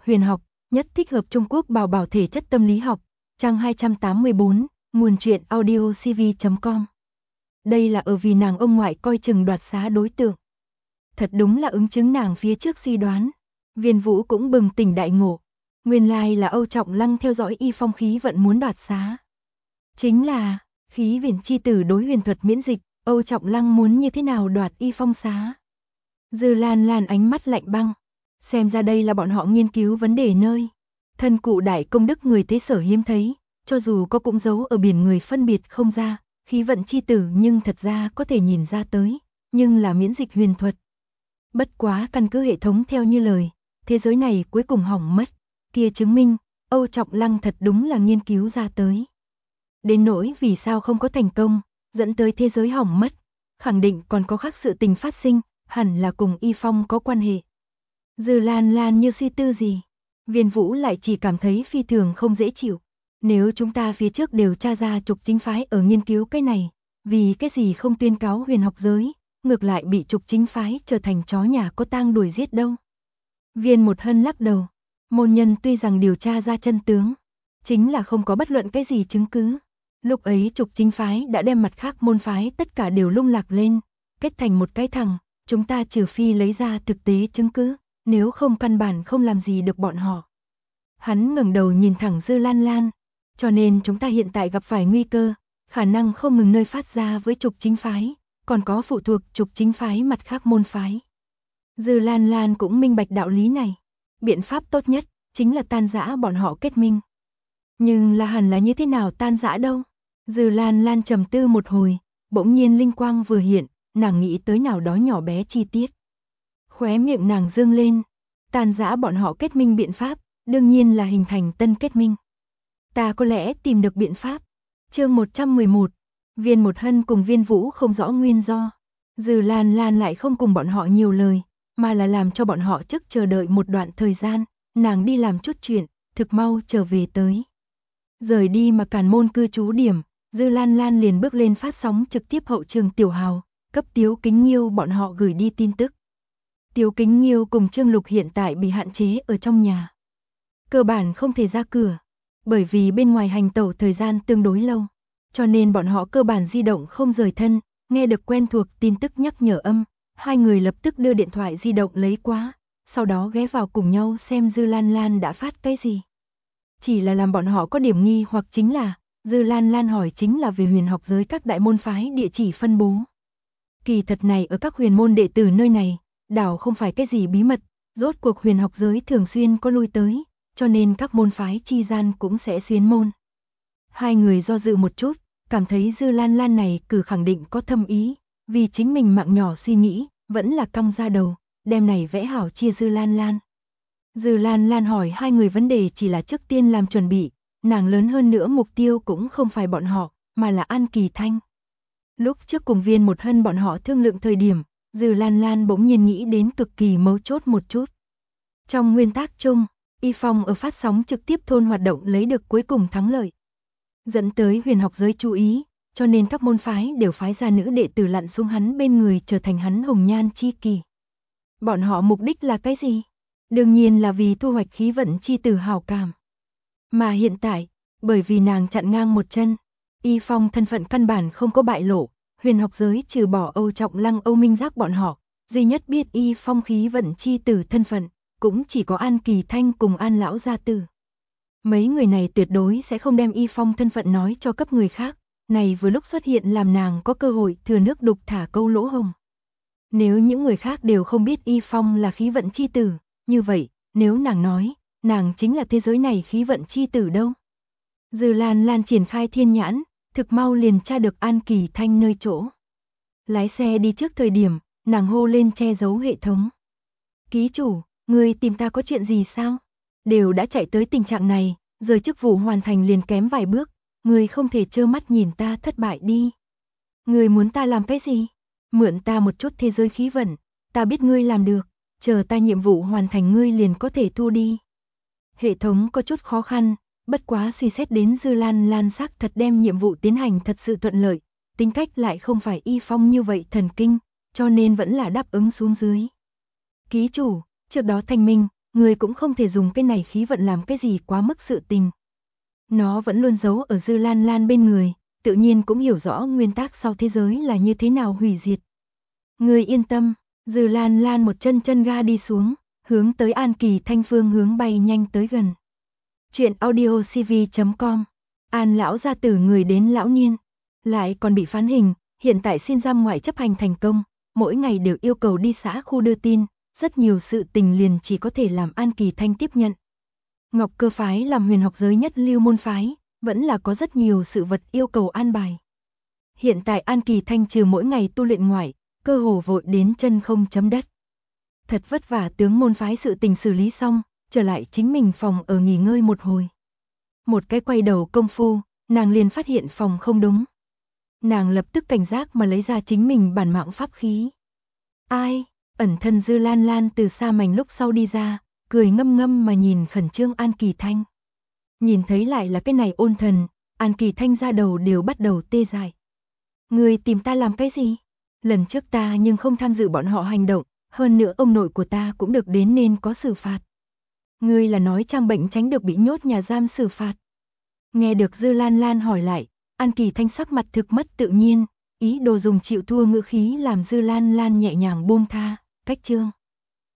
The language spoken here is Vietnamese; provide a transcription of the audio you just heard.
Huyền học, nhất thích hợp Trung Quốc bảo bảo thể chất tâm lý học, trang 284, nguồn truyện audiocv.com. Đây là ở vì nàng ông ngoại coi chừng đoạt xá đối tượng. Thật đúng là ứng chứng nàng phía trước suy đoán. Viên Vũ cũng bừng tỉnh đại ngộ. Nguyên lai là Âu Trọng Lăng theo dõi Y Phong khí vận muốn đoạt xá. Chính là, khí viễn chi tử đối huyền thuật miễn dịch, Âu Trọng Lăng muốn như thế nào đoạt Y Phong xá. Dư Lan Lan ánh mắt lạnh băng. Xem ra đây là bọn họ nghiên cứu vấn đề nơi. Thân cụ đại công đức người thế sở hiếm thấy, cho dù có cũng giấu ở biển người phân biệt không ra, khí vận chi tử nhưng thật ra có thể nhìn ra tới, nhưng là miễn dịch huyền thuật. Bất quá căn cứ hệ thống theo như lời, thế giới này cuối cùng hỏng mất, kia chứng minh, Âu Trọng Lăng thật đúng là nghiên cứu ra tới. Đến nỗi vì sao không có thành công, dẫn tới thế giới hỏng mất, khẳng định còn có khác sự tình phát sinh, hẳn là cùng Y Phong có quan hệ. Dư Lan Lan như suy tư gì, Viên Vũ lại chỉ cảm thấy phi thường không dễ chịu. Nếu chúng ta phía trước đều tra ra trục chính phái ở nghiên cứu cái này, vì cái gì không tuyên cáo huyền học giới, ngược lại bị trục chính phái trở thành chó nhà có tang đuổi giết đâu. Viên Một Hân lắc đầu, môn nhân tuy rằng điều tra ra chân tướng, chính là không có bất luận cái gì chứng cứ. Lúc ấy trục chính phái đã đem mặt khác môn phái tất cả đều lung lạc lên, kết thành một cái thằng, chúng ta trừ phi lấy ra thực tế chứng cứ, nếu không căn bản không làm gì được bọn họ. Hắn ngẩng đầu nhìn thẳng Dư Lan Lan, cho nên chúng ta hiện tại gặp phải nguy cơ, khả năng không ngừng nơi phát ra với trục chính phái, còn có phụ thuộc trục chính phái mặt khác môn phái. Dư Lan Lan cũng minh bạch đạo lý này, biện pháp tốt nhất chính là tan rã bọn họ kết minh. Nhưng là hẳn là như thế nào tan rã đâu? Dư Lan Lan trầm tư một hồi, bỗng nhiên linh quang vừa hiện, nàng nghĩ tới nào đó nhỏ bé chi tiết. Khóe miệng nàng dương lên, tan rã bọn họ kết minh biện pháp, đương nhiên là hình thành tân kết minh. Ta có lẽ tìm được biện pháp. Chương 111, Viên Một Hân cùng Viên Vũ không rõ nguyên do. Dư Lan Lan lại không cùng bọn họ nhiều lời, mà là làm cho bọn họ trước chờ đợi một đoạn thời gian, nàng đi làm chút chuyện, thực mau trở về tới. Rời đi mà Càn Môn cư trú điểm, Dư Lan Lan liền bước lên phát sóng trực tiếp hậu trường Tiểu Hào, cấp Tiếu Kính Nghiêu bọn họ gửi đi tin tức. Tiếu Kính Nghiêu cùng Trương Lục hiện tại bị hạn chế ở trong nhà. Cơ bản không thể ra cửa, bởi vì bên ngoài hành tẩu thời gian tương đối lâu, cho nên bọn họ cơ bản di động không rời thân, nghe được quen thuộc tin tức nhắc nhở âm, hai người lập tức đưa điện thoại di động lấy qua, sau đó ghé vào cùng nhau xem Dư Lan Lan đã phát cái gì. Chỉ là làm bọn họ có điểm nghi hoặc chính là, Dư Lan Lan hỏi chính là về huyền học giới các đại môn phái địa chỉ phân bố. Kỳ thật này ở các huyền môn đệ tử nơi này, đảo không phải cái gì bí mật, rốt cuộc huyền học giới thường xuyên có lui tới, cho nên các môn phái chi gian cũng sẽ xuyến môn. Hai người do dự một chút, cảm thấy Dư Lan Lan này cử khẳng định có thâm ý, vì chính mình mạng nhỏ suy nghĩ, vẫn là căng ra đầu, đem này vẽ hảo chia Dư Lan Lan. Dư Lan Lan hỏi hai người vấn đề chỉ là trước tiên làm chuẩn bị, nàng lớn hơn nữa mục tiêu cũng không phải bọn họ, mà là An Kỳ Thanh. Lúc trước cùng Viên Một Hân bọn họ thương lượng thời điểm, Dư Lan Lan bỗng nhiên nghĩ đến cực kỳ mấu chốt một chút. Trong nguyên tắc chung, Y Phong ở phát sóng trực tiếp thôn hoạt động lấy được cuối cùng thắng lợi, dẫn tới huyền học giới chú ý, cho nên các môn phái đều phái ra nữ đệ tử lặn xuống hắn bên người trở thành hắn hồng nhan chi kỷ. Bọn họ mục đích là cái gì? Đương nhiên là vì thu hoạch khí vận chi tử hảo cảm. Mà hiện tại, bởi vì nàng chặn ngang một chân, Y Phong thân phận căn bản không có bại lộ, huyền học giới trừ bỏ Âu Trọng Lăng, Âu Minh Giác bọn họ, duy nhất biết Y Phong khí vận chi tử thân phận, cũng chỉ có An Kỳ Thanh cùng An lão gia tử. Mấy người này tuyệt đối sẽ không đem Y Phong thân phận nói cho cấp người khác, này vừa lúc xuất hiện làm nàng có cơ hội thừa nước đục thả câu lỗ hồng. Nếu những người khác đều không biết Y Phong là khí vận chi tử, như vậy, nếu nàng nói, nàng chính là thế giới này khí vận chi tử đâu? Dư Lan Lan triển khai thiên nhãn, thực mau liền tra được An Kỳ Thanh nơi chỗ. Lái xe đi trước thời điểm, nàng hô lên che giấu hệ thống. Ký chủ, người tìm ta có chuyện gì sao? Đều đã chạy tới tình trạng này, giờ chức vụ hoàn thành liền kém vài bước, người không thể trơ mắt nhìn ta thất bại đi. Người muốn ta làm cái gì? Mượn ta một chút thế giới khí vận, ta biết ngươi làm được, chờ ta nhiệm vụ hoàn thành ngươi liền có thể thu đi. Hệ thống có chút khó khăn, bất quá suy xét đến Dư Lan Lan xác thật đem nhiệm vụ tiến hành thật sự thuận lợi, tính cách lại không phải Y Phong như vậy thần kinh, cho nên vẫn là đáp ứng xuống dưới. Ký chủ, trước đó thanh minh, Người cũng không thể dùng cái này khí vận làm cái gì quá mức sự tình. Nó vẫn luôn giấu ở Dư Lan Lan bên người, tự nhiên cũng hiểu rõ nguyên tắc sau thế giới là như thế nào hủy diệt. Người yên tâm, Dư Lan Lan một chân ga đi xuống, hướng tới An Kỳ Thanh phương hướng bay nhanh tới gần. Chuyện audio cv.com. An lão gia tử người đến lão niên, lại còn bị phán hình, hiện tại xin giam ngoại chấp hành thành công, mỗi ngày đều yêu cầu đi xã khu đưa tin, rất nhiều sự tình liền chỉ có thể làm An Kỳ Thanh tiếp nhận. Ngọc Cơ phái làm huyền học giới nhất lưu môn phái, vẫn là có rất nhiều sự vật yêu cầu an bài. Hiện tại An Kỳ Thanh trừ mỗi ngày tu luyện ngoại, cơ hồ vội đến chân không chấm đất. Thật vất vả tướng môn phái sự tình xử lý xong, trở lại chính mình phòng ở nghỉ ngơi một hồi. Một cái quay đầu công phu, nàng liền phát hiện phòng không đúng. Nàng lập tức cảnh giác mà lấy ra chính mình bản mạng pháp khí. Ai? Ẩn thân Dư Lan Lan từ xa mảnh lúc sau đi ra, cười ngâm ngâm mà nhìn khẩn trương An Kỳ Thanh. Nhìn thấy lại là cái này ôn thần, An Kỳ Thanh ra đầu đều bắt đầu tê dại. Người tìm ta làm cái gì? Lần trước ta nhưng không tham dự bọn họ hành động, hơn nữa ông nội của ta cũng được đến nên có xử phạt. Ngươi là nói Trang bệnh tránh được bị nhốt nhà giam xử phạt. Nghe được Dư Lan Lan hỏi lại, An Kỳ Thanh sắc mặt thực mất tự nhiên, ý đồ dùng chịu thua ngữ khí làm Dư Lan Lan nhẹ nhàng buông tha, cách chương.